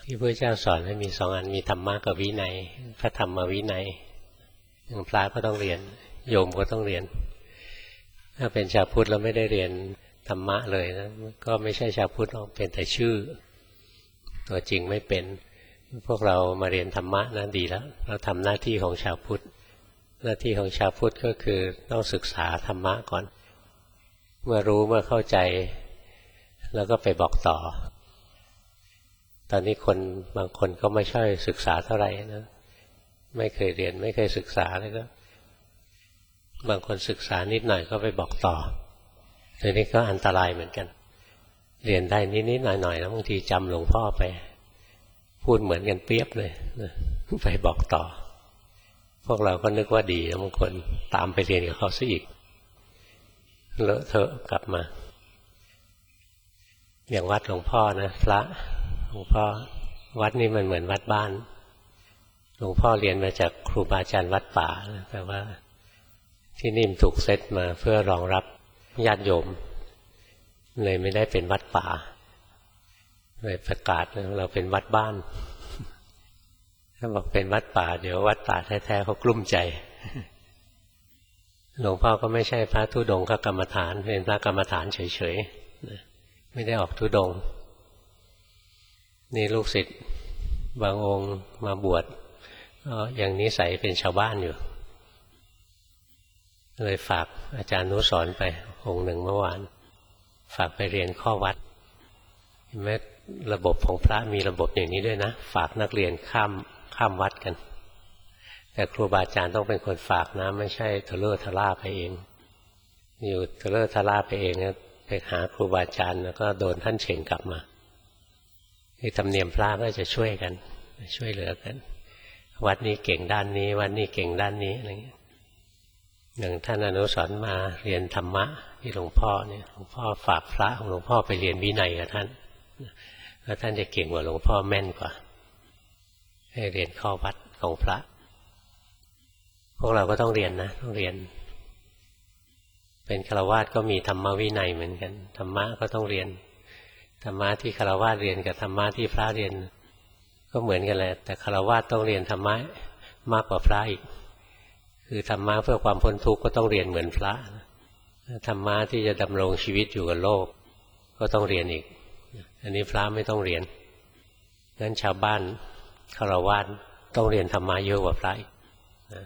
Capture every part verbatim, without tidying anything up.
ที่พระเจ้าสอนให้มีสองอันมีธรรมะกับวินัยพระธรรมวินัยอย่างพระก็ต้องเรียนโยมก็ต้องเรียนถ้าเป็นชาวพุทธแล้วไม่ได้เรียนธรรมะเลยนะก็ไม่ใช่ชาวพุทธเป็นแต่ชื่อตัวจริงไม่เป็นพวกเรามาเรียนธรรมะนะดีแล้วเราทำหน้าที่ของชาวพุทธหน้าที่ของชาวพุทธก็คือต้องศึกษาธรรมะก่อนเมื่อรู้เมื่อเข้าใจแล้วก็ไปบอกต่อตอนนี้คนบางคนก็ไม่ใช่ศึกษาเท่าไหร่นะไม่เคยเรียนไม่เคยศึกษาเลยก็บางคนศึกษานิดหน่อยก็ไปบอกต่อทีนี้ก็อันตรายเหมือนกันเรียนได้นิดๆหน่อยๆแล้วบางทีจำหลวงพ่อไปพูดเหมือนกันเปรียบเลยไปบอกต่อพวกเราก็นึกว่าดีแล้วบางคนตามไปเรียนกับเขาซะอีกเลอะเทอะกลับมาอย่างวัดหลวงพ่อนะพระหลวงพ่อวัดนี้มันเหมือนวัดบ้านหลวงพ่อเรียนมาจากครูบาอาจารย์วัดป่าแต่ว่าที่นี่ถูกเซตมาเพื่อรองรับญาติโยมเลยไม่ได้เป็นวัดป่าเลยประกาศเราเป็นวัดบ้านถ้าบอกเป็นวัดป่าเดี๋ยววัดป่าแท้ๆเขากลุ้มใจหลวงพ่อก็ไม่ใช่พระธุดงค์กรรมฐานเป็นพระกรรมฐานเฉยๆไม่ได้ออกธุดงค์นี่ลูกศิษย์บางองค์มาบวชก็ยังนิสัยเป็นชาวบ้านอยู่เลยฝากอาจารย์นุสรณ์ไปองค์หนึ่งเมื่อวานฝากไปเรียนข้อวัดแม้ระบบของพระมีระบบอย่างนี้ด้วยนะฝากนักเรียนข้ามข้ามวัดกันแต่ครูบาอาจารย์ต้องเป็นคนฝากนะไม่ใช่ทะเลาะทะล่าไปเองอยู่ทะเลาะทะล่าไปเองนะไปหาครูบาอาจารย์แล้วก็โดนท่านเฉ่งกลับมาที่ธรรมเนียมพระก็จะช่วยกันช่วยเหลือกันวัดนี้เก่งด้านนี้วัดนี้เก่งด้านนี้อะไรเงี้ยอย่างท่านอนุสรณ์มาเรียนธรรมะที่หลวงพ่อเนี่ยหลวงพ่อฝากพระของหลวงพ่อไปเรียนวินัยกับท่านแล้วท่านจะเก่งกว่าหลวงพ่อแม่นกว่าให้เรียนข้อวัดของพระพวกเราก็ต้องเรียนนะต้องเรียนเป็นฆราวาสก็มีธรรมวินัยเหมือนกันธรรมะก็ต้องเรียนธรรมะที่ฆราวาสเรียนกับธรรมะที่พระเรียนก็เหมือนกันแหละแต่ฆราวาสต้องเรียนธรรมะมากกว่าพระอีกคือธรรมะเพื่อความพ้นทุกข์ก็ต้องเรียนเหมือนพระธรรมะที่จะดำรงชีวิตอยู่กับโลกก็ต้องเรียนอีกอันนี้พระไม่ต้องเรียนงั้นชาวบ้านฆราวาสต้องเรียนธรรมะเยอะกว่าพระอีกนะ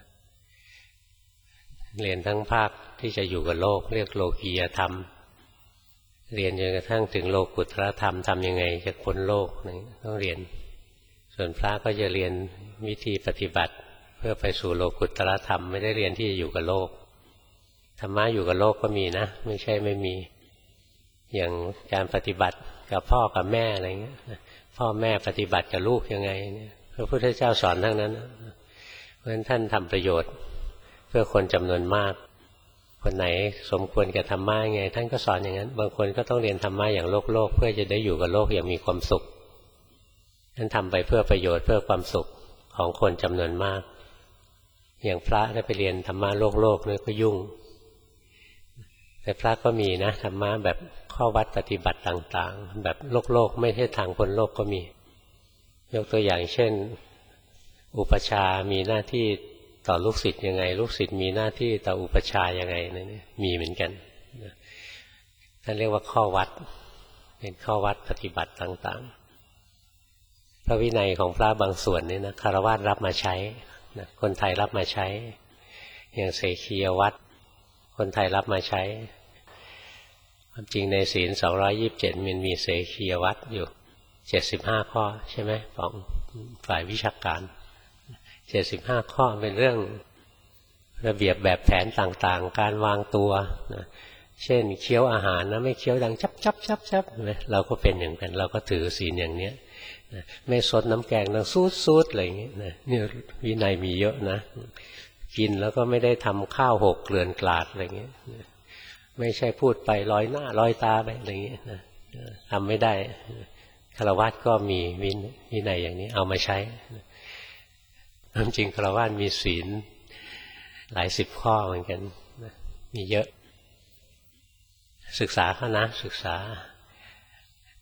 เรียนทั้งภาคที่จะอยู่กับโลกเรียกโลกียธรรมเรียนจนกระทั่งถึงโลกุตตรธรรมทำยังไงจะพ้นโลกต้องเรียนส่วนพระก็จะเรียนวิธีปฏิบัติเพื่อไปสู่โลกุตตรธรรมไม่ได้เรียนที่จะอยู่กับโลกธรรมะอยู่กับโลกก็มีนะไม่ใช่ไม่มีอย่างการปฏิบัติกับพ่อกับแม่อะไรเงี้ยพ่อแม่ปฏิบัติกับลูกยังไงเนี่ยพระพุทธเจ้าสอนทั้งนั้นเพราะฉะนั้นท่านทำประโยชน์เพื่อคนจำนวนมากคนไหนสมควรกับธรรมะไงท่านก็สอนอย่างนั้นบางคนก็ต้องเรียนธรรมะอย่างโลกโลกเพื่อจะได้อยู่กับโลกอย่างมีความสุขท่านทำไปเพื่อประโยชน์เพื่อความสุขของคนจำนวนมากอย่างพระได้ไปเรียนธรรมะโลกโลกนี่ก็ยุ่งแต่พระก็มีนะธรรมะแบบข้อวัดปฏิบัติต่างๆแบบโลกโลกไม่ใช่ทางพ้นโลกก็มียกตัวอย่างเช่นอุปชามีหน้าที่ต่อลูกศิษย์ยังไงลูกศิษย์มีหน้าที่ต่ออุปชายังไงนี่มีเหมือนกันท่านเรียกว่าข้อวัดเป็นข้อวัดปฏิบัติต่างๆพระวินัยของพระบางส่วนนี่นะคฤหัสถ์รับมาใช้นะคนไทยรับมาใช้อย่างเสขียวัตรคนไทยรับมาใช้ความจริงในศีลสองร้อยยี่สิบเจ็ดมันมีเสขียวัตรอยู่เจ็ดสิบห้าข้อใช่ไหมของฝ่ายวิชาการเจ็ดสิบห้าข้อเป็นเรื่องระเบียบแบบแผนต่างๆการวางตัวนะเช่นเคี้ยวอาหารนะไม่เคี้ยวดังจับจับจับจับเราก็เป็นอย่างกันเราก็ถือศีลอย่างเนี้ยไม่ซดน้ำแกงดังซูดซูดอะไรอย่างเงี้ยนะนี่วินัยมีเยอะนะกินแล้วก็ไม่ได้ทำข้าวหกเกลื่อนกลาดอะไรเงี้ยไม่ใช่พูดไปลอยหน้าลอยตาไปอะไรเงี้ยนะทำไม่ได้ฆราวาสก็มีวินัยอย่างนี้เอามาใช้จริงฆราวาสมีศีลหลายสิบข้อเหมือนกันมีเยอะศึกษาเขานะศึกษา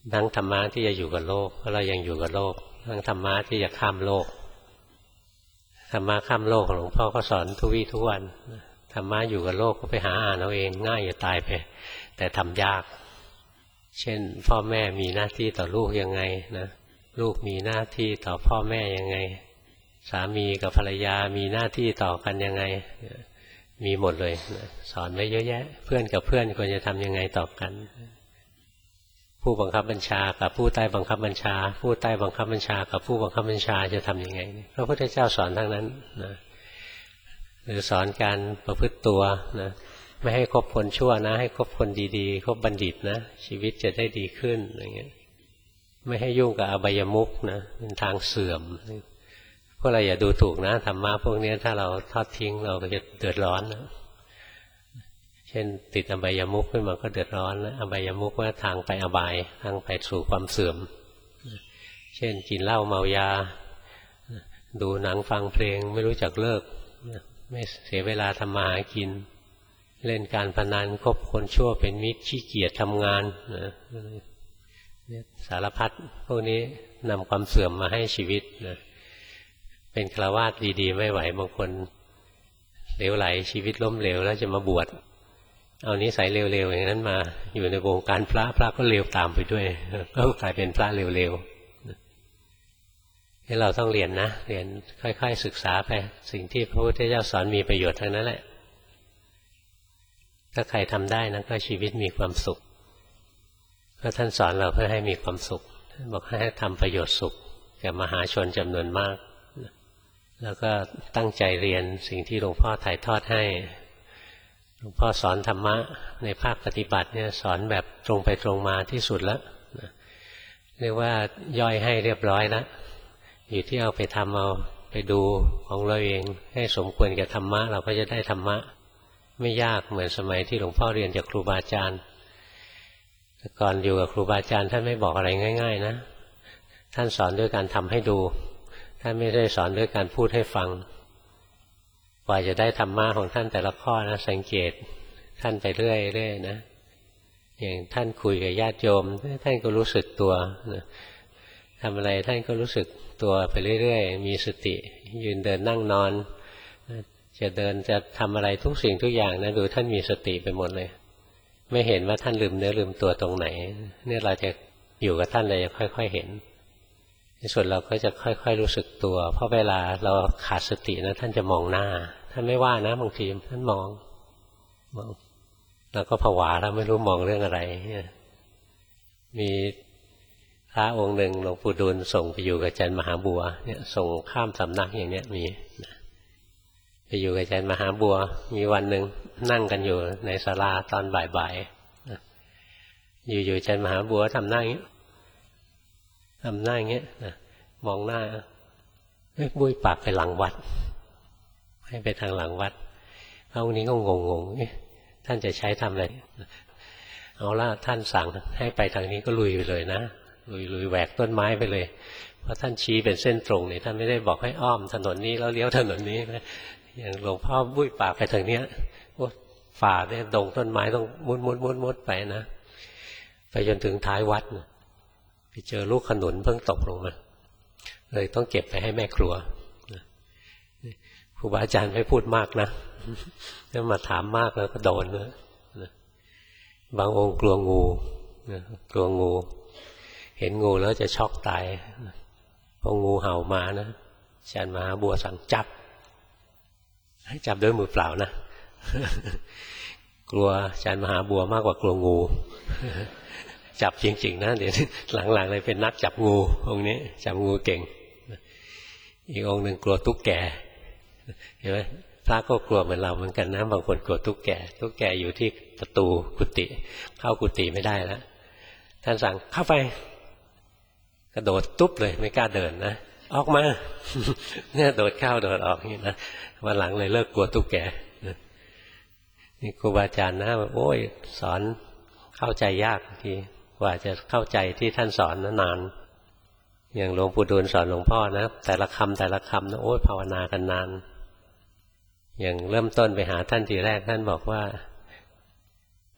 ทั้งธรรมะที่จะอยู่กับโลกเพราะเรายังอยู่กับโลกทั้งธรรมะที่จะข้ามโลกธรรมะข้ามโลกของหลวงพ่อก็สอนทุกวี่ทุกวันธรรมะอยู่กับโลกก็ไปหาอ่านเอาเองง่ายอย่าตายไปแต่ทำยากเช่นพ่อแม่มีหน้าที่ต่อลูกยังไงนะลูกมีหน้าที่ต่อพ่อแม่ยังไงสามีกับภรรยามีหน้าที่ต่อกันยังไงมีหมดเลยสอนไว้เยอะแยะเพื่อนกับเพื่อนควรจะทำยังไงต่อกันผู้บังคับบัญชากับผู้ใต้บังคับบัญชาผู้ใต้บังคับบัญชากับผู้บังคับบัญชาจะทำยังไงพระพุทธเจ้าสอนทั้งนั้นนะหรือสอนการประพฤติตัวนะไม่ให้คบคนชั่วนะให้คบคนดีๆคบบัณฑิตนะชีวิตจะได้ดีขึ้นอย่างเงี้ยไม่ให้ยุ่งกับอบายมุขนะเป็นทางเสื่อมพวกเราอย่าดูถูกนะธรรมะพวกนี้ถ้าเราทอดทิ้งเราก็จะเดือดร้อนนะเช่นติดอบายมุขขึ้นมาก็เดือดร้อนนะอบายมุขว่าทางไปอบายทางไปสู่ความเสื่อมเช่นกินเหล้าเมายาดูหนังฟังเพลงไม่รู้จักเลิกไม่เสียเวลาทำมาหากินเล่นการพนันคบคนชั่วเป็นมิตรขี้เกียจทำงานนะสารพัดพวกนี้นำความเสื่อมมาให้ชีวิตนะเป็นฆราวาสดีๆไม่ไหวบางคนเหลวไหลชีวิตล้มเหลวแล้วจะมาบวชเอานิสัยเร็วๆอย่างนั้นมาอยู่ในวงการพระพระก็เลวตามไปด้วยก็กลายเป็นพระเร็วๆให้เราต้องเรียนนะเรียนค่อยๆศึกษาไปสิ่งที่พระพุทธเจ้าสอนมีประโยชน์ทั้งนั้นแหละถ้าใครทำได้นะก็ชีวิตมีความสุขเพราะท่านสอนเราเพื่อให้มีความสุขท่านบอกให้ทำประโยชน์สุขแก่มหาชนจำนวนมากแล้วก็ตั้งใจเรียนสิ่งที่หลวงพ่อถ่ายทอดให้หลวงพ่อสอนธรรมะในภาคปฏิบัติเนี่ยสอนแบบตรงไปตรงมาที่สุดแล้วเรียกว่าย่อยให้เรียบร้อยแล้วอยู่ที่เอาไปทำเอาไปดูของเราเองให้สมควรกับธรรมะเราก็จะได้ธรรมะไม่ยากเหมือนสมัยที่หลวงพ่อเรียนจากครูบาอาจารย์แต่ก่อนอยู่กับครูบาอาจารย์ท่านไม่บอกอะไรง่ายๆนะท่านสอนด้วยการทำให้ดูท่านไม่ได้สอนด้วยการพูดให้ฟังกว่าจะได้ธรรมะของท่านแต่ละข้อนะสังเกตท่านไปเรื่อยๆนะอย่างท่านคุยกับญาติโยมท่านก็รู้สึกตัวนะทำอะไรท่านก็รู้สึกตัวไปเรื่อยๆมีสติยืนเดินนั่งนอนจะเดินจะทำอะไรทุกสิ่งทุกอย่างนะดูท่านมีสติไปหมดเลยไม่เห็นว่าท่านลืมเนื้อลืมตัวตรงไหนเนี่ยเราจะอยู่กับท่านเราจะค่อยๆเห็นในส่วนเราก็จะค่อยๆรู้สึกตัวเพราะเวลาเราขาดสตินะท่านจะมองหน้าท่านไม่ว่านะบางทีท่านมองมองเราก็ผวาแล้วไม่รู้มองเรื่องอะไรมีพระองค์หนึ่งหลวงปู่ดูลส่งไปอยู่กับอาจารย์มหาบัวเนี่ยส่งข้ามสำนักอย่างเนี้ยมีไปอยู่กับอาจารย์มหาบัวมีวันหนึ่งนั่งกันอยู่ในศาลาตอนบ่ายๆอยู่ๆอาจารย์มหาบัวทำหน้าอย่างนี้ทำหน้าอย่างเงี้ยมองหน้าเฮ้ยบุ้ยปากไปหลังวัดให้ไปทางหลังวัดพระองค์นี้ก็งงๆท่านจะใช้ทำอะไรเอาละท่านสั่งให้ไปทางนี้ก็ลุยไปเลยนะลุยลุยแหวกต้นไม้ไปเลยเพราะท่านชี้เป็นเส้นตรงนี่ท่านไม่ได้บอกให้อ้อมถนนนี้แล้วเลี้ยวถนนนี้นะอย่างหลวงพ่อบุ้ยปากไปทางเนี้ยโอ้ฝ่าเนี่ยดงต้นไม้ต้องมุดมุดมุดมุดไปนะไปจนถึงท้ายวัดนะไปเจอลูกขนุนเพิ่งตกลงมาเลยต้องเก็บไปให้แม่ครัวครูบาอาจารย์ไม่พูดมากนะถ้ามาถามมากแล้วก็โดนนะบางองค์กลัวงูกลัวงูเห็นงูแล้วจะช็อกตายพองูเห่ามานะอาจารย์มหาบัวสั่งจับให้จับด้วยมือเปล่านะกลัวอาจารย์มหาบัวมากกว่ากลัวงูจับจริงๆนะเดี๋ยวหลังๆเลยเป็นนักจับงูองค์นี้จับงูเก่งอีกองค์หนึ่งกลัวตุ๊กแกเห็นไหมพระก็กลัวเหมือนเราเหมือนกันนะบางคนกลัวตุ๊กแกตุ๊กแกอยู่ที่ประตูกุฏิเข้ากุฏิไม่ได้แล้วท่านสั่งเข้าไปกระโดดตุ๊บเลยไม่กล้าเดินนะออกมาเนี่ยโดดเข้าโดดออกนี่นะวันหลังเลยเลิกกลัวตุ๊กแกนี่ครูบาอาจารย์นะโอ้ยสอนเข้าใจยากทีกว่าจะเข้าใจที่ท่านสอนนานอย่างหลวงปู่ดูลสอนหลวงพ่อนะแต่ละคำแต่ละคำนะโอ้ยภาวนากันนานอย่างเริ่มต้นไปหาท่านทีแรกท่านบอกว่า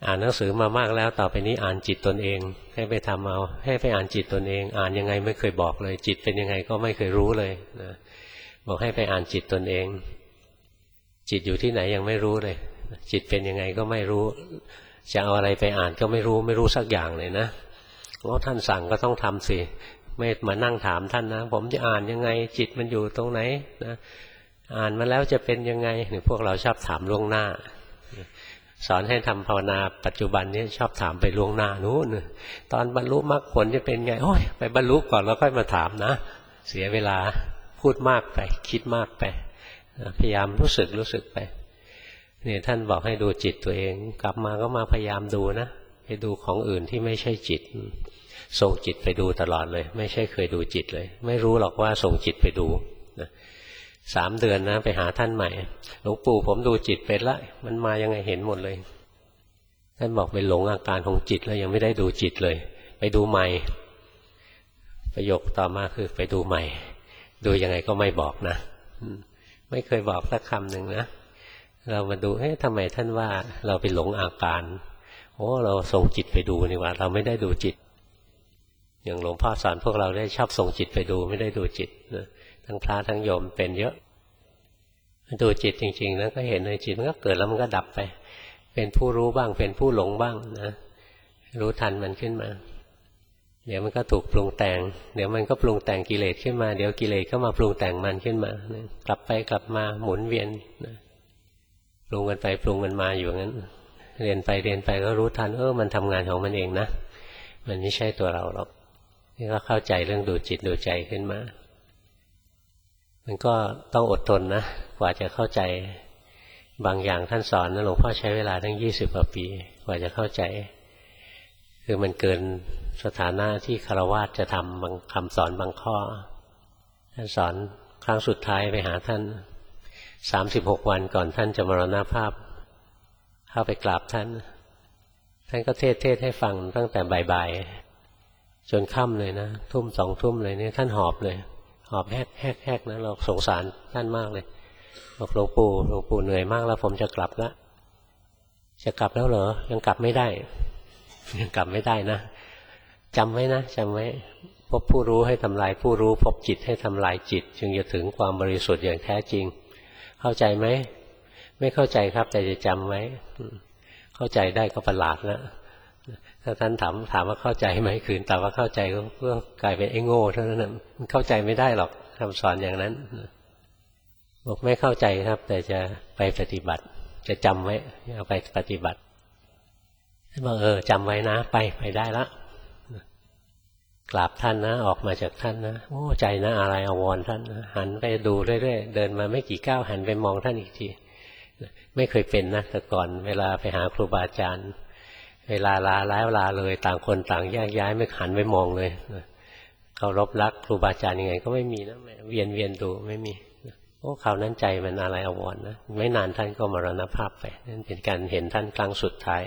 อ่านหนังสือมามากแล้วต่อไปนี้อ่านจิตตนเองให้ไปทำเอาให้ไปอ่านจิตตนเองอ่านยังไงไม่เคยบอกเลยจิตเป็นยังไงก็ไม่เคยรู้เลยนะบอกให้ไปอ่านจิตตนเองจิตอยู่ที่ไหนยังไม่รู้เลยจิตเป็นยังไงก็ไม่รู้จะเอาอะไรไปอ่านก็ไม่รู้ไม่รู้สักอย่างเลยนะเพราะท่านสั่งก็ต้องทำสิไม่มานั่งถามท่านนะผมจะอ่านยังไงจิตมันอยู่ตรงไหนนะอ่านมาแล้วจะเป็นยังไงเนี่ยพวกเราชอบถามล่วงหน้าสอนให้ทำภาวนาปัจจุบันนี้ชอบถามไปล่วงหน้านู้นตอนบรรลุมรรคผลจะเป็นไงโอ้ยไปบรรลุก่อนแล้วค่อยมาถามนะเสียเวลาพูดมากไปคิดมากไปพยายามรู้สึกรู้สึกไปเนี่ยท่านบอกให้ดูจิตตัวเองกลับมาก็มาพยายามดูนะไปดูของอื่นที่ไม่ใช่จิตส่งจิตไปดูตลอดเลยไม่ใช่เคยดูจิตเลยไม่รู้หรอกว่าส่งจิตไปดูนะสามเดือนนะไปหาท่านใหม่หลวงปู่ผมดูจิตเป็นละมันมายังไงเห็นหมดเลยท่านบอกไปหลงอาการของจิตแล้วยังไม่ได้ดูจิตเลยไปดูใหม่ประโยคต่อมาคือไปดูใหม่ดูยังไงก็ไม่บอกนะไม่เคยบอกสักคำหนึ่งนะเรามาดูเฮ้ยทำไมท่านว่าเราไปหลงอาการโอ้เราส่งจิตไปดูนี่ว่าเราไม่ได้ดูจิตอย่างหลวงพ่อสอนพวกเราได้ชอบส่งจิตไปดูไม่ได้ดูจิตนะทั้งพระทั้งโยมเป็นเยอะดูจิตจริงๆแล้วก็เห็นในจิตมันก็เกิดแล้วมันก็ดับไปเป็นผู้รู้บ้างเป็นผู้หลงบ้างนะรู้ทันมันขึ้นมาเดี๋ยวมันก็ถูกปรุงแต่งเดี๋ยวมันก็ปรุงแต่งกิเลสขึ้นมาเดี๋ยวกิเลสก็มาปรุงแต่งมันขึ้นมานะกลับไปกลับมาหมุนเวียนนะปรุงกันไปปรุงกันมาอยู่งั้นเรียนไปเรียนไปก็รู้ทันเออมันทำงานของมันเองนะมันไม่ใช่ตัวเราหรอกนี่ก็เข้าใจเรื่องดูจิตดูใจขึ้นมามันก็ต้องอดทนนะกว่าจะเข้าใจบางอย่างท่านสอนนะหลวงพ่อใช้เวลาทั้งยี่สิบกว่าปีกว่าจะเข้าใจคือมันเกินสถานะที่ฆราวาสจะทำบางคำสอนบางข้อท่านสอนครั้งสุดท้ายไปหาท่านสามสิบหกวันก่อนท่านจะมรณภาพเข้าไปกราบท่านท่านก็เทศเทศให้ฟังตั้งแต่บ่ายๆจนค่ำเลยนะทุ่มสองทุ่มเลยเนี่ยท่านหอบเลยหอบแฮกแฮกแฮกนะเราสงสารท่านมากเลยบอกหลวงปู่หลวงปู่เหนื่อยมากแล้วผมจะกลับแล้วจะกลับแล้วเหรอยังกลับไม่ได้ยังกลับไม่ได้นะจำไว้นะจำไว้พบผู้รู้ให้ทำลายผู้รู้พบจิตให้ทำลายจิตจึงจะถึงความบริสุทธิ์อย่างแท้จริงเข้าใจไหมไม่เข้าใจครับแต่จะจำไว้เข้าใจได้ก็ประหลาดแล้วถ้าท่านถามถามว่าเข้าใจไหมคืนแต่ว่าเข้าใจก็เพื่อกลายเป็นไอ้โง่เท่านั้นมันเข้าใจไม่ได้หรอกคำสอนอย่างนั้นบอกไม่เข้าใจครับแต่จะไปปฏิบัติจะจำไว้เอาไปปฏิบัติท่านบอกเออจำไว้นะไปไปได้ละกราบท่านนะออกมาจากท่านนะโอ้ใจนะอะไรอวรท่านนะหันไปดูเรื่อยๆเดินมาไม่กี่ก้าวหันไปมองท่านอีกทีไม่เคยเป็นนะแต่ก่อนเวลาไปหาครูบาอาจารย์เวลาลาแล้วลาเลยต่างคนต่างแยกย้ายไม่หันไปมองเลยเคารพรักครูบาอาจารย์ยังไงก็ไม่มีนะเวียนเวียนดูไม่มีโอ้คราวนั้นใจมันอะไรอวรนะไม่นานท่านก็มรณภาพไปนั่นเป็นการเห็นท่านครั้งสุดท้าย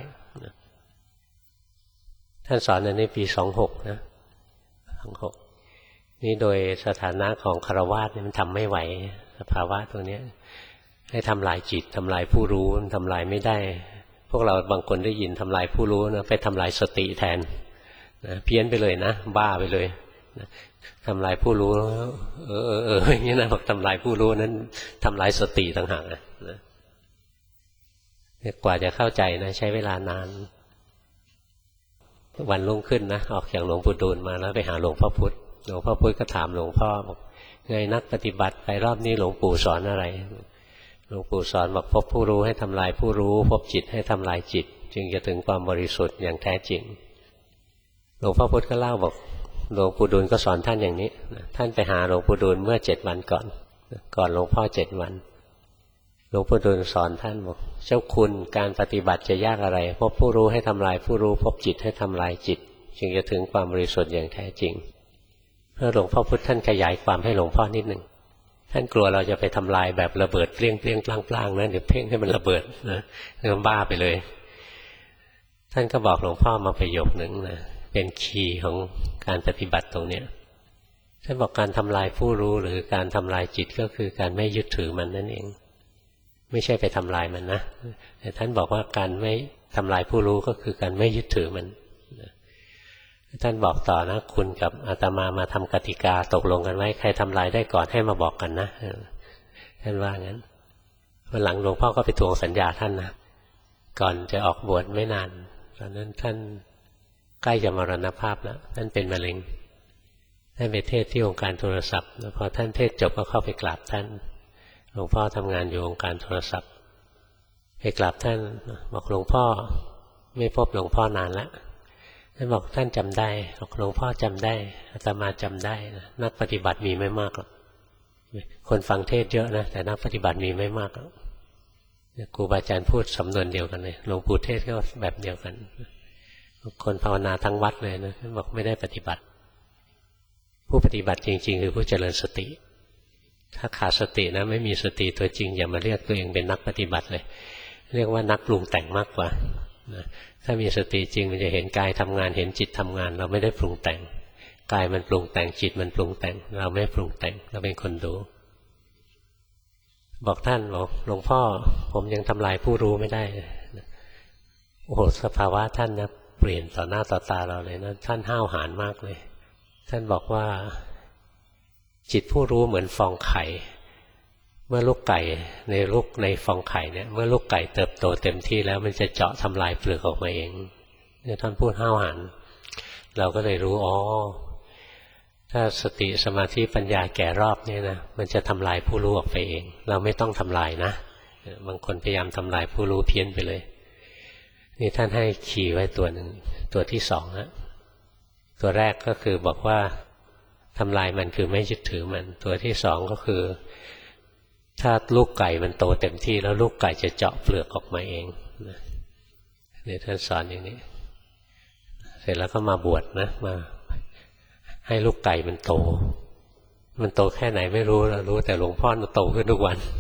ท่านสอนในปีสองหกนะสองหกนี่โดยสถานะของฆราวาสมันทำไม่ไหวสภาวะตัวนี้ให้ทำลายจิตทำลายผู้รู้มันทำลายไม่ได้พวกเราบางคนได้ยินทำลายผู้รู้นะไปทำลายสติแทนนะเพี้ยนไปเลยนะบ้าไปเลยนะทำลายผู้รู้เออเออเอออย่างนี้นะบอกทำลายผู้รู้นั้นทำลายสติต่างหากนะกว่าจะเข้าใจนะใช้เวลานานวันรุ่งขึ้นนะออกจากหลวงปู่ดูลมาแล้วไปหาหลวงพ่อพุธหลวงพ่อพุธก็ถามหลวงพ่อบอกไงนักปฏิบัติไปรอบนี้หลวงปู่สอนอะไรหลวงปู่สอนบอกพบผู้รู้ให้ทำลายผู้รู้พบจิตให้ทำลายจิตจึงจะถึงความบริสุทธิ์อย่างแท้จริงหลวงพ่อพุธก็เล่าบอกหลวงปู่ดูลก็สอนท่านอย่างนี้ท่านไปหาหลวงปู่ดูลเมื่อเจ็ดวันก่อนก่อนหลวงพ่อเจ็ดวันหลวงปู่ดูลสอนท่านบอกเจ้าคุณการปฏิบัติจะยากอะไรพบผู้รู้ให้ทำลายผู้รู้พบจิตให้ทำลายจิตจึงจะถึงความบริสุทธิ์อย่างแท้จริงเพื่อหลวงพ่อพุธท่านขยายความให้หลวงพ่อนิดหนึ่งท่านกลัวเราจะไปทำลายแบบระเบิดเปรี้ยงเปรี้ยงปล้างปล้างนะเดี๋ยวเพ่งให้มันระเบิดนะเริ่มบ้าไปเลยท่านก็บอกหลวงพ่อมาประโยคนึงนะเป็นคีย์ของการปฏิบัติตรงเนี้ยท่านบอกการทำลายผู้รู้หรือการทำลายจิตก็คือการไม่ยึดถือมันนั่นเองไม่ใช่ไปทำลายมันนะแต่ท่านบอกว่าการไม่ทำลายผู้รู้ก็คือการไม่ยึดถือมันท่านบอกต่อนะคุณกับอาตมามาทำกติกาตกลงกันไว้ใครทำลายได้ก่อนให้มาบอกกันนะท่านว่างั้นวันหลังหลวงพ่อก็ไปทวงสัญญาท่านนะก่อนจะออกบวชไม่นานตอนนั้นท่านใกล้จะมรณภาพแล้วท่านเป็นมะเร็งท่านไปเทศที่องค์การโทรศัพท์แล้วพอท่านเทศจบก็เข้าไปกราบท่านหลวงพ่อทำงานอยู่องค์การโทรศัพท์ไปกราบท่านบอกหลวงพ่อไม่พบหลวงพ่อนานแล้วท่านบอกท่านจำได้บอกหลวงพ่อจำได้อาตมาจำได้นะนักปฏิบัติมีไม่มากหรอกคนฟังเทศเยอะนะแต่นักปฏิบัติมีไม่มากหรอกครูบาอาจารย์พูดสำนวนเดียวกันเลยหลวงปู่เทศก็แบบเดียวกันคนภาวนาทั้งวัดเลยนะท่านบอกไม่ได้ปฏิบัติผู้ปฏิบัติจริงๆคือผู้เจริญสติถ้าขาดสตินะไม่มีสติตัวจริงอย่ามาเรียกตัวเองเป็นนักปฏิบัติเลยเรียกว่านักปรุงแต่งมากกว่านะถ้ามีสติจริงมันจะเห็นกายทำงานเห็นจิตทำงานเราไม่ได้ปรุงแต่งกายมันปรุงแต่งจิตมันปรุงแต่งเราไม่ปรุงแต่งเราเป็นคนดูบอกท่านบอกหลวงพ่อผมยังทำลายผู้รู้ไม่ได้โอ้โหสภาวะท่านนะเปลี่ยนต่อหน้าต่อตาเราเลยนะท่านห้าวหาญมากเลยท่านบอกว่าจิตผู้รู้เหมือนฟองไข่เมื่อลูกไก่ในลูกในฟองไข่เนี่ยเมื่อลูกไก่เติบโตเต็มที่แล้วมันจะเจาะทำลายเปลือกออกมาเองเนี่ยท่านพูดห้าวหาญเราก็เลยรู้อ๋อถ้าสติสมาธิปัญญาแก่รอบเนี่ยนะมันจะทำลายผู้รู้ออกไปเองเราไม่ต้องทำลายนะบางคนพยายามทำลายผู้รู้เพี้ยนไปเลยนี่ท่านให้คีย์ไว้ตัวหนึ่งตัวที่สองฮะตัวแรกก็คือบอกว่าทำลายมันคือไม่ยึดถือมันตัวที่สองก็คือถ้าลูกไก่มันโตเต็มที่แล้วลูกไก่จะเจาะเปลือกออกมาเองเนี่ยท่านสอนอย่างนี้เสร็จแล้วก็มาบวชนะมาให้ลูกไก่มันโตมันโตแค่ไหนไม่รู้เรารู้แต่หลวงพ่อมันโตขึ้นทุกวัน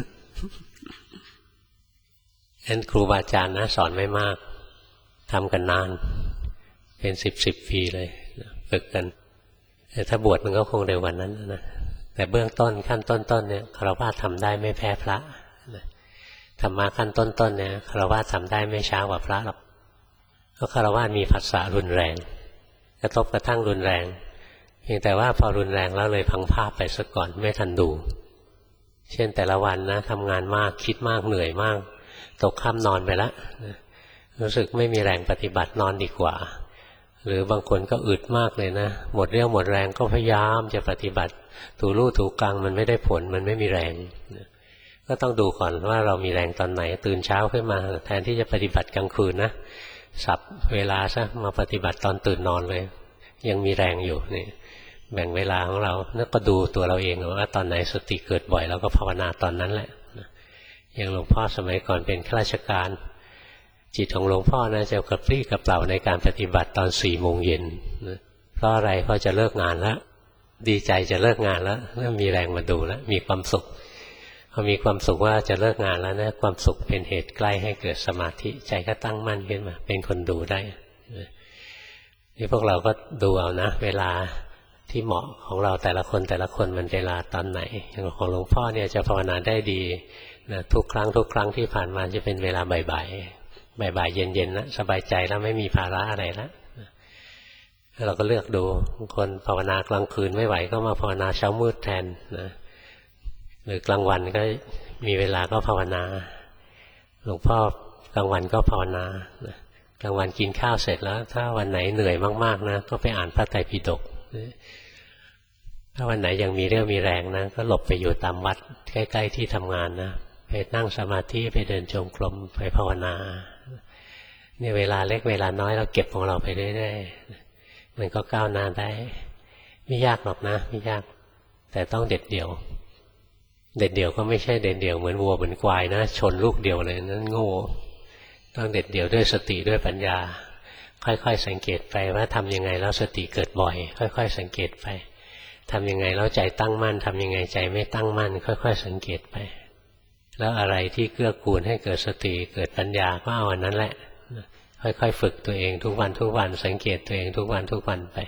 ฉะนั้นครูบาอาจารย์นะสอนไม่มากทำกันนานเป็นสิบสิบปีเลยฝึกกันแต่ถ้าบวชมันก็คงเร็วกว่านั้นนะแต่เบื้องต้นขั้นต้นๆเนี่ยฆราวาสทำได้ไม่แพ้พระธรรมะขั้นต้นๆเนี่ยฆราวาสทำได้ไม่ช้ากว่าพระหรอกเพราะฆราวาสมีผัสสะรุนแรงกระทบกระทั่งรุนแรงเพียงแต่ว่าพอรุนแรงแล้วเลยพังภาพไปซะก่อนไม่ทันดูเช่นแต่ละวันนะทำงานมากคิดมากเหนื่อยมากตกค่ำนอนไปแล้วรู้สึกไม่มีแรงปฏิบัตินอนดีกว่าหรือบางคนก็อึดมากเลยนะหมดเรี่ยวหมดแรงก็พยายามจะปฏิบัติถูลู่ถูกลางมันไม่ได้ผลมันไม่มีแรงก็ต้องดูก่อนว่าเรามีแรงตอนไหนตื่นเช้าขึ้นมาแทนที่จะปฏิบัติกลางคืนนะสับเวลาซะมาปฏิบัติตอนตื่นนอนเลยยังมีแรงอยู่นี่แบ่งเวลาของเราแล้วก็ดูตัวเราเองว่าตอนไหนสติเกิดบ่อยเราก็ภาวนาตอนนั้นแหละอย่างหลวงพ่อสมัยก่อนเป็นข้าราชการจิตของหลวงพ่อนะจะกระปรี้กระเปร่าในการปฏิบัติตอนสี่โมงเย็นเพราะอะไรเพราะจะเลิกงานแล้วดีใจจะเลิกงานแล้วเริ่มมีแรงมาดูแล้วมีความสุขพอมีความสุขว่าจะเลิกงานแล้วนะความสุขเป็นเหตุใกล้ให้เกิดสมาธิใจก็ตั้งมั่นขึ้นมาเป็นคนดูได้นี่พวกเราก็ดูเอานะเวลาที่เหมาะของเราแต่ละคนแต่ละคนมันเวลาตอนไหนอย่างของหลวงพ่อเนี่ยจะภาวนาได้ดีนะทุกครั้งทุกครั้งที่ผ่านมาจะเป็นเวลาบ่ายๆบ่ายๆเย็นๆนะสบายใจแล้วไม่มีภาระอะไรแล้วเราก็เลือกดูบางคนภาวนากลางคืนไม่ไหวก็มาภาวนาเช้ามืดแทนนะหรือกลางวันก็มีเวลาก็ภาวนาหลวงพ่อกลางวันก็ภาวนานะกลางวันกินข้าวเสร็จแล้วถ้าวันไหนเหนื่อยมากๆนะก็ไปอ่านพระไตรปิฎกถ้าวันไหนยังมีเรี่ยวมีแรงนะก็หลบไปอยู่ตามวัดใกล้ๆที่ทำงานนะไปนั่งสมาธิไปเดินจงกรมไปภาวนาเนี่ยเวลาเล็กเวลาน้อยเราเก็บของเราไปเรื่อยๆมันก็ก้าวหน้าได้ไม่ยากหรอกนะไม่ยากแต่ต้องเด็ดเดี่ยวเด็ดเดี่ยวก็ไม่ใช่เด็ดเดี่ยวเหมือนวัวเหมือนควายนะชนลูกเดียวเลยนั่นโง่ต้องเด็ดเดี่ยวด้วยสติด้วยปัญญาค่อยๆสังเกตไปว่าทำยังไงแล้วสติเกิดบ่อยค่อยๆสังเกตไปทำยังไงแล้วใจตั้งมั่นทำยังไงใจไม่ตั้งมั่นค่อยๆสังเกตไปแล้วอะไรที่เกื้อกูลให้เกิดสติเกิดปัญญาก็เอาอันนั้นแหละค่อยๆฝึกตัวเองทุกวันทุกวันสังเกตตัวเองทุกวันทุกวันไป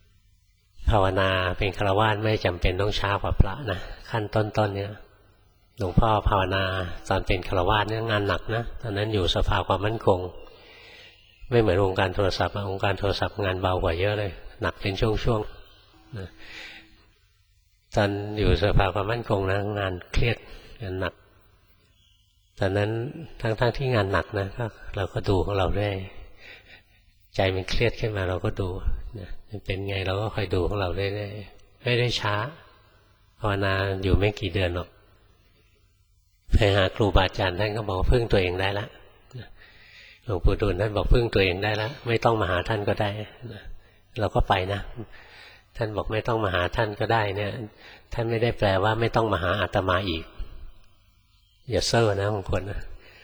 ภาวนาเป็นฆราวาสไม่จำเป็นต้องช้ากว่าพระนะขั้นต้นๆเนี่ยหลวงพ่อภาวนาตอนเป็นฆราวาสเนี่ยงานหนักนะตอนนั้นอยู่สภาความมั่นคงไม่เหมือนองค์การโทรศัพท์องค์การโทรศัพท์งานเบากว่าเยอะเลยหนักเป็นช่วงๆนะตอนอยู่สภาความมั่นคงนะงานเครียดงานหนักตอนนั้นทั้งๆ ท, ที่งานหนักนะเราก็ดูของเราได้ใจมันเครียดขึ้นมาเราก็ดูนะมันเป็นไงเราก็คอยดูของเราได้ได้ไม่ได้ช้าภาวนาอยู่ไม่กี่เดือนหรอกไปหาครูบาอาจารย์ท่านก็บอกพึ่งตัวเองได้ละหลวงปู่ดูลท่านบอกพึ่งตัวเองได้ละไม่ต้องมาหาท่านก็ได้นะเราก็ไปนะท่านบอกไม่ต้องมาหาท่านก็ได้เนี่ยท่านไม่ได้แปลว่าไม่ต้องมาหาอาตมาอีกอย่าเซ่อนะบางคนนะ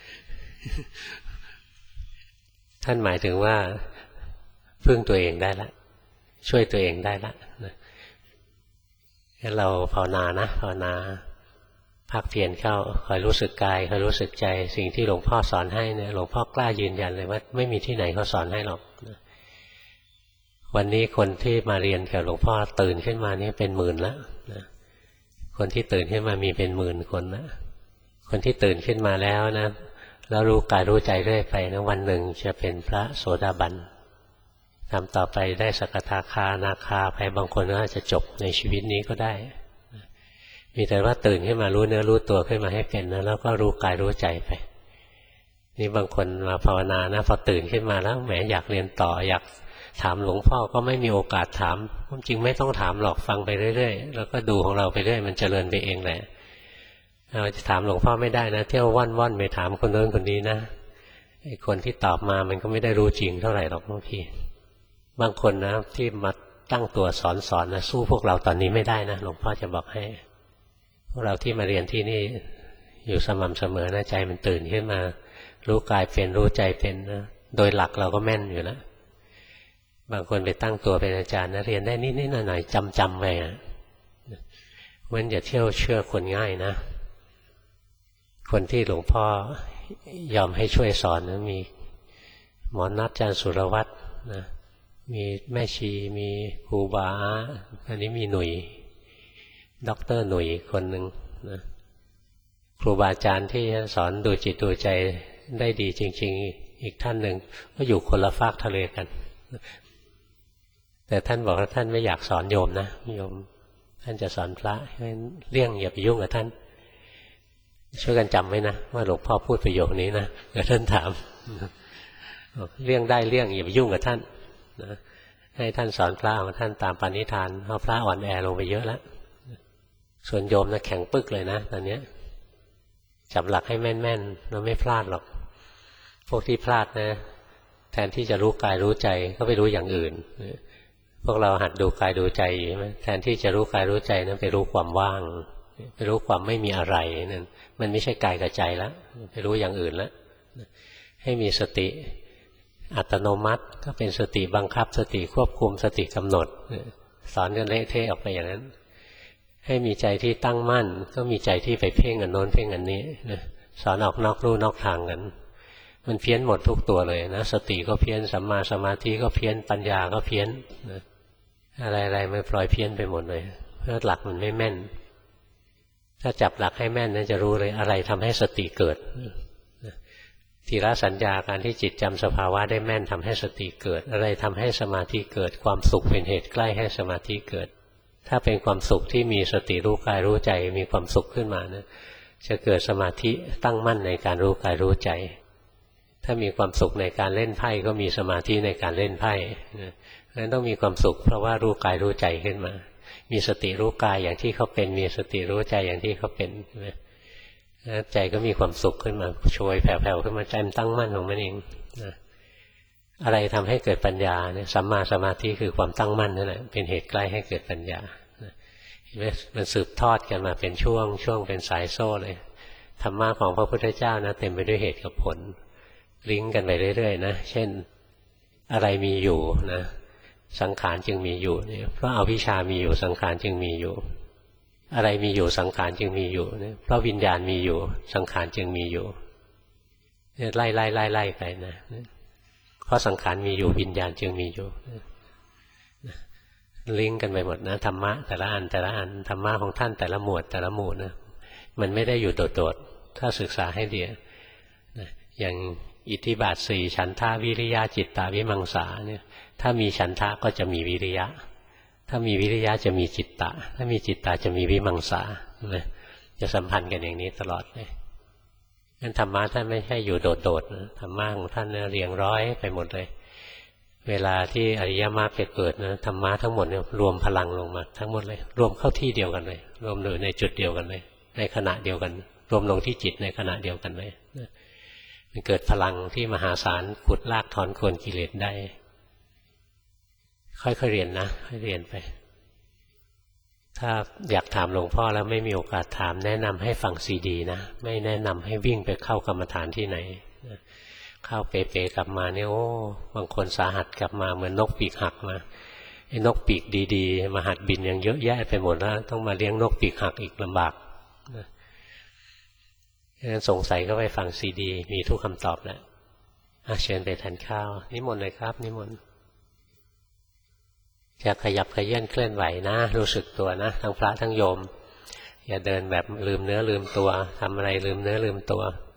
ท่านหมายถึงว่าพึ่งตัวเองได้ละช่วยตัวเองได้ละนะงั้นเราภาวนานะภาวนาภาคเพียรเข้าคอยรู้สึกกายคอยรู้สึกใจสิ่งที่หลวงพ่อสอนให้เนี่ยหลวงพ่อกล้ายืนยันเลยว่าไม่มีที่ไหนเขาสอนให้หรอกนะวันนี้คนที่มาเรียนกับหลวงพ่อตื่นขึ้นมานี่เป็นหมื่นแล้วนะคนที่ตื่นขึ้นมามีเป็นหมื่นคนนะคนที่ตื่นขึ้นมาแล้วนะแล้วรู้กายรู้ใจเรื่อยไปนะวันหนึ่งจะเป็นพระโสดาบันทำต่อไปได้สกทาคานาคาไปบางคนก็อาจจะจบในชีวิตนี้ก็ได้มีแต่ว่าตื่นขึ้นมารู้เนื้อรู้ตัวขึ้นมาให้เป็นนะแล้วก็รู้กายรู้ใจไปนี่บางคนมาภาวนานะพอตื่นขึ้นมาแล้วแหมอยากเรียนต่ออยากถามหลวงพ่อก็ไม่มีโอกาสถามจริงไม่ต้องถามหรอกฟังไปเรื่อยๆแล้วก็ดูของเราไปเรื่อยมันเจริญไปเองแหละเราจะถามหลวงพ่อไม่ได้นะเที่ยวว่อนว่อนไปถามคนโน้นคนนี้นะไอ้คนที่ตอบมามันก็ไม่ได้รู้จริงเท่าไหร่หรอกบางทีบางคนนะที่มาตั้งตัวสอนสอนนะสู้พวกเราตอนนี้ไม่ได้นะหลวงพ่อจะบอกให้พวกเราที่มาเรียนที่นี่อยู่สม่ำเสมอนะใจมันตื่นขึ้นมารู้กายเป็นรู้ใจเป็นนะโดยหลักเราก็แม่นอยู่แล้วบางคนไปตั้งตัวเป็นอาจารย์นะเรียนได้นิดๆหน่อยๆจำๆไปอ่ะมันอย่าเที่ยวเชื่อคนง่ายนะคนที่หลวงพ่อยอมให้ช่วยสอนนะมีหมอนัทอาจารย์สุรวัตรนะมีแม่ชีมีครูบาอันนี้มีหนุ่ยด็อกเตอร์หนุ่ยคนหนึ่งนะครูบาอาจารย์ที่สอนดูจิตดูใจได้ดีจริงๆอีกท่านหนึ่งก็อยู่คนละฟากทะเลกันแต่ท่านบอกว่าท่านไม่อยากสอนโยมนะโยมท่านจะสอนพระเพราะฉะนั้นเลี่ยงอย่าไปยุ่งกับท่านช่วยกันจำไว้นะว่าหลวงพ่อพูดประโยคนี้นะเดี๋ยวท่านถามเลี่ยงได้เลี่ยงอย่าไปยุ่งกับท่านนะให้ท่านสอนพระของท่านตามปณิธานเพราะพระอ่อนแอลงไปเยอะแล้วส่วนโยมนะแข็งปึกเลยนะตอนนี้จับหลักให้แม่นๆเราไม่พลาดหรอกพวกที่พลาดนะแทนที่จะรู้กายรู้ใจก็ไปรู้อย่างอื่นพวกเราหัดดูกายดูใจใช่ไหมแทนที่จะรู้กายรู้ใจนั้นไปรู้ความว่างไปรู้ความไม่มีอะไรนั่นมันไม่ใช่กายกับใจแล้วไปรู้อย่างอื่นแล้วให้มีสติอัตโนมัติก็เป็นสติบังคับสติควบคุมสติกำหนดสอนกันเละเทะออกไปอย่างนั้นให้มีใจที่ตั้งมั่นก็มีใจที่ไปเพ่งอันโน้นเพ่งอันนี้สอนออกนอกลู่นอกทางกันมันเพี้ยนหมดทุกตัวเลยนะสติก็เพี้ยนสัมมาสมาธิก็เพี้ยนปัญญาก็เพี้ยนนะอะไรๆมันปล่อยเพี้ยนไปหมดเลยเพราะหลักมันไม่แม่นถ้าจับหลักให้แม่นนั้นจะรู้เลยอะไรทำให้สติเกิดทีละสัญญาการที่จิตจำสภาวะได้แม่นทำให้สติเกิดอะไรทำให้สมาธิเกิดความสุขเป็นเหตุใกล้ให้สมาธิเกิดถ้าเป็นความสุขที่มีสติรู้กายรู้ใจมีความสุขขึ้นมานะจะเกิดสมาธิตั้งมั่นในการรู้กายรู้ใจถ้ามีความสุขในการเล่นไพ่ก็มีสมาธิในการเล่นไพ่นั้นต้องมีความสุขเพราะว่ารู้กายรู้ใจขึ้นมามีสติรู้กายอย่างที่เขาเป็นมีสติรู้ใจอย่างที่เขาเป็นใจก็มีความสุขขึ้นมาโชยแผ่วๆขึ้นมาใจมันตั้งมั่นของมันเองนะอะไรทำให้เกิดปัญญาเนี่ยสัมมาสมาธิคือความตั้งมั่นนั่นแหละเป็นเหตุใกล้ให้เกิดปัญญาเห็นไหมมันสืบทอดกันมาเป็นช่วงช่วงเป็นสายโซ่เลยธรรมะของพระพุทธเจ้านะเต็มไปด้วยเหตุกับผลลิงก์กันไปเรื่อยๆนะเช่นอะไรมีอยู่นะสังขารจึงมีอยู่เนี่ยเพราะอวิชชามีอยู่สังขารจึงมีอยู่อะไรมีอยู่สังขารจึงมีอยู่เนี่ยเพราะวิญญาณมีอยู่สังขารจึงมีอยู่เนี่ยไล่ไล่ไล่ไล่ไปนะเพราะสังขารมีอยู่วิญญาณจึงมีอยู่ลิงก์กันไปหมดนะธรรมะแต่ละอันแต่ละอันธรรมะของท่านแต่ละหมวดแต่ละหมู่นะมันไม่ได้อยู่โดดๆถ้าศึกษาให้ดีนะอย่างอิทธิบาทสี่ฉันทะวิริยะจิตตะวิมังสาเนี่ยถ้ามีฉันทะก็จะมีวิริยะถ้ามีวิริยะจะมีจิตตะถ้ามีจิตตะจะมีวิมังสานะจะสัมพันธ์กันอย่างนี้ตลอดเลยงั้นธรรมะท่านไม่ใช่อยู่โดดๆนะธรรมะของท่านเนี่ยเรียงร้อยไปหมดเลยเวลาที่อริยมรรคไปเกิดนะธรรมะทั้งหมดเนี่ยรวมพลังลงมาทั้งหมดเลยรวมเข้าที่เดียวกันเลยรวมอยู่ในจุดเดียวกันเลยในขณะเดียวกันรวมลงที่จิตในขณะเดียวกันเลยมันเกิดพลังที่มหาศาลขุดลากถอนโคนกิเลสได้ค่อยๆเรียนนะค่อยเรียนไปถ้าอยากถามหลวงพ่อแล้วไม่มีโอกาสถามแนะนำให้ฟังซีดีนะไม่แนะนำให้วิ่งไปเข้ากรรมฐานที่ไหนเข้าเป๋ๆกลับมาเนี่ยโอ้บางคนสาหัสกลับมาเหมือนนกปีกหักมาไอ้นกปีกดีๆมาหัดบินยังเยอะแยะไปหมดแล้วต้องมาเลี้ยงนกปีกหักอีกลำบากนะงั้นสงสัยก็ไปฟังซีดีมีทุกคำตอบแล้วเชิญไปทานข้าวนิมนต์เลยครับนิมนต์จะขยับขยื่นเคลื่อนไหวนะรู้สึกตัวนะทั้งพระทั้งโยมอย่าเดินแบบลืมเนื้อลืมตัวทำอะไรลืมเนื้อลืมตัว